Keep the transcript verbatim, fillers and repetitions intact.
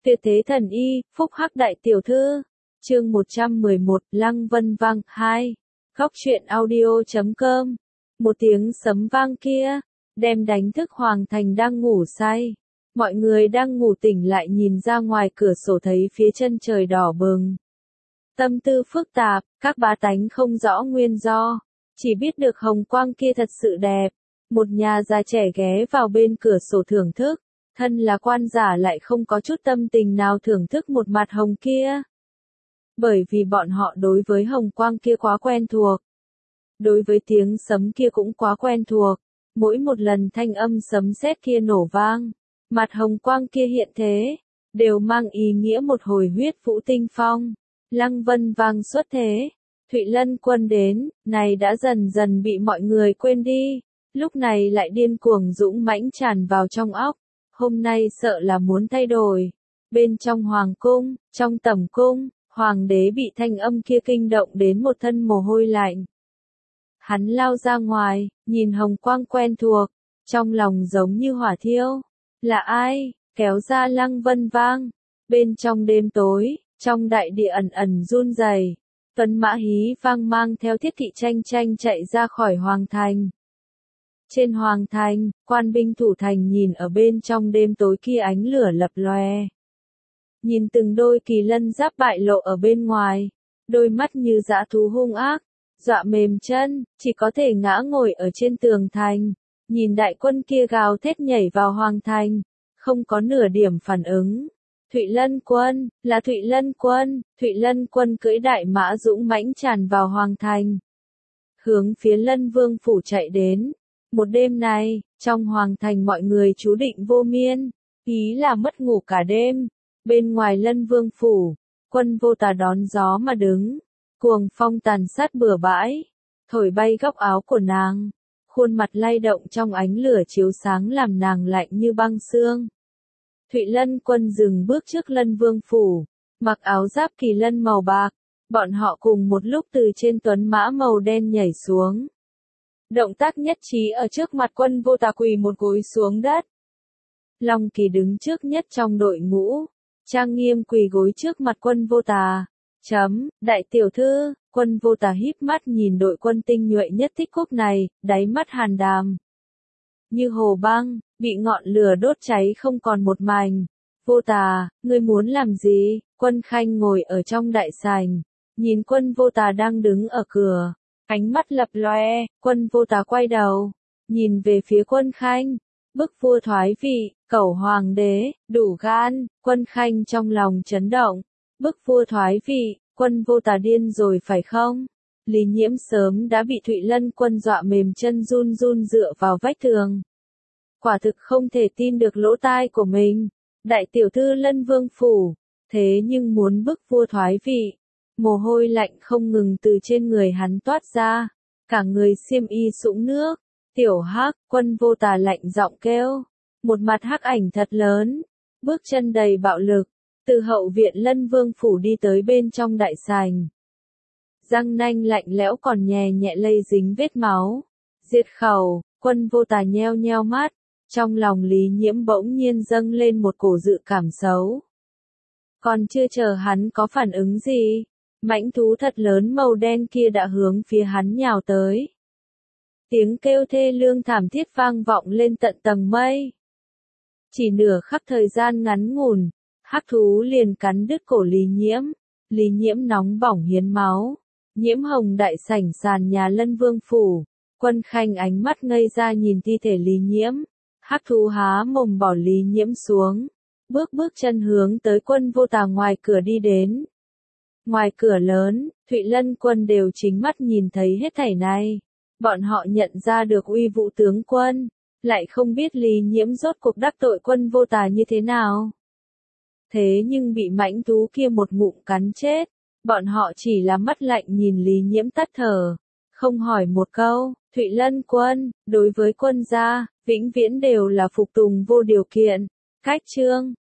Tuyệt thế thần y, phúc hắc đại tiểu thư. Chương một trăm mười một, Lăng Vân Vang hai. Góc truyện audio chấm com. Một tiếng sấm vang kia, đem đánh thức Hoàng Thành đang ngủ say. Mọi người đang ngủ tỉnh lại nhìn ra ngoài cửa sổ thấy phía chân trời đỏ bừng. Tâm tư phức tạp, các bá tánh không rõ nguyên do, chỉ biết được hồng quang kia thật sự đẹp. Một nhà già trẻ ghé vào bên cửa sổ thưởng thức, thân là quan giả lại không có chút tâm tình nào thưởng thức một mặt hồng kia. Bởi vì bọn họ đối với hồng quang kia quá quen thuộc. Đối với tiếng sấm kia cũng quá quen thuộc. Mỗi một lần thanh âm sấm sét kia nổ vang, mặt hồng quang kia hiện thế, đều mang ý nghĩa một hồi huyết vũ tinh phong. Lăng Vân Vang xuất thế, Thụy Lân Quân đến, này đã dần dần bị mọi người quên đi, lúc này lại điên cuồng dũng mãnh tràn vào trong óc, hôm nay sợ là muốn thay đổi. Bên trong hoàng cung, trong tẩm cung, hoàng đế bị thanh âm kia kinh động đến một thân mồ hôi lạnh. Hắn lao ra ngoài, nhìn hồng quang quen thuộc, trong lòng giống như hỏa thiêu. Là ai? Kéo ra Lăng Vân Vang. Bên trong đêm tối, trong đại địa ẩn ẩn run rẩy, tuấn mã hí vang mang theo thiết thị tranh tranh chạy ra khỏi hoàng thành. Trên hoàng thành, quan binh thủ thành nhìn ở bên trong đêm tối kia ánh lửa lập lòe. Nhìn từng đôi kỳ lân giáp bại lộ ở bên ngoài, đôi mắt như dã thú hung ác, dọa mềm chân, chỉ có thể ngã ngồi ở trên tường thành, nhìn đại quân kia gào thét nhảy vào hoàng thành, không có nửa điểm phản ứng. Thụy Lân Quân, là Thụy Lân Quân, Thụy Lân Quân cưỡi đại mã dũng mãnh tràn vào hoàng thành, hướng phía Lân Vương phủ chạy đến. Một đêm này, trong hoàng thành mọi người chú định vô miên, ý là mất ngủ cả đêm. Bên ngoài Lân Vương phủ, Quân Vô Tà đón gió mà đứng, cuồng phong tàn sát bừa bãi, thổi bay góc áo của nàng, khuôn mặt lay động trong ánh lửa chiếu sáng làm nàng lạnh như băng xương. Thụy Lân Quân dừng bước trước Lân Vương phủ, mặc áo giáp kỳ lân màu bạc, bọn họ cùng một lúc từ trên tuấn mã màu đen nhảy xuống. Động tác nhất trí ở trước mặt Quân Vô Tà quỳ một gối xuống đất. Long Kỳ đứng trước nhất trong đội ngũ, trang nghiêm quỳ gối trước mặt Quân Vô Tà. Chấm, đại tiểu thư, Quân Vô Tà híp mắt nhìn đội quân tinh nhuệ nhất Tích Quốc này, đáy mắt hàn đàm như hồ băng, bị ngọn lửa đốt cháy không còn một mảnh. Vô Tà, ngươi muốn làm gì? Quân Khanh ngồi ở trong đại sảnh, nhìn Quân Vô Tà đang đứng ở cửa, ánh mắt lập loe. Quân Vô Tà quay đầu, nhìn về phía Quân Khanh, bức vua thoái vị, cẩu hoàng đế, đủ gan. Quân Khanh trong lòng chấn động, bức vua thoái vị, Quân Vô Tà điên rồi phải không? Lý Nhiễm sớm đã bị Thụy Lân Quân dọa mềm chân run run dựa vào vách tường. Quả thực không thể tin được lỗ tai của mình. Đại tiểu thư Lân Vương phủ, thế nhưng muốn bức vua thoái vị. Mồ hôi lạnh không ngừng từ trên người hắn toát ra, cả người xiêm y sũng nước. Tiểu Hắc, Quân Vô Tà lạnh giọng kêu, một mặt hắc ảnh thật lớn, bước chân đầy bạo lực, từ hậu viện Lân Vương phủ đi tới bên trong đại sảnh. Răng nanh lạnh lẽo còn nhè nhẹ lây dính vết máu. Diệt khẩu. Quân Vô Tà nheo nheo mắt, trong lòng Lý Nhiễm bỗng nhiên dâng lên một cổ dự cảm xấu. Còn chưa chờ hắn có phản ứng gì, mãnh thú thật lớn màu đen kia đã hướng phía hắn nhào tới. Tiếng kêu thê lương thảm thiết vang vọng lên tận tầng mây. Chỉ nửa khắc thời gian ngắn ngủn, hắc thú liền cắn đứt cổ Lý Nhiễm. Lý Nhiễm nóng bỏng hiến máu. Nhiễm hồng đại sảnh sàn nhà Lân Vương phủ, Quân Khanh ánh mắt ngây ra nhìn thi thể Lý Nhiễm. Hắc thú há mồm bỏ Lý Nhiễm xuống, bước bước chân hướng tới Quân Vô Tà ngoài cửa đi đến. Ngoài cửa lớn, Thụy Lân Quân đều chính mắt nhìn thấy hết thảy này. Bọn họ nhận ra được uy vũ tướng quân, lại không biết Lý Nhiễm rốt cuộc đắc tội Quân Vô Tà như thế nào. Thế nhưng bị mãnh thú kia một ngụm cắn chết, bọn họ chỉ là mắt lạnh nhìn Lý Nhiễm tắt thở, không hỏi một câu. Thụy Lân Quân, đối với quân gia, vĩnh viễn đều là phục tùng vô điều kiện. Cách chương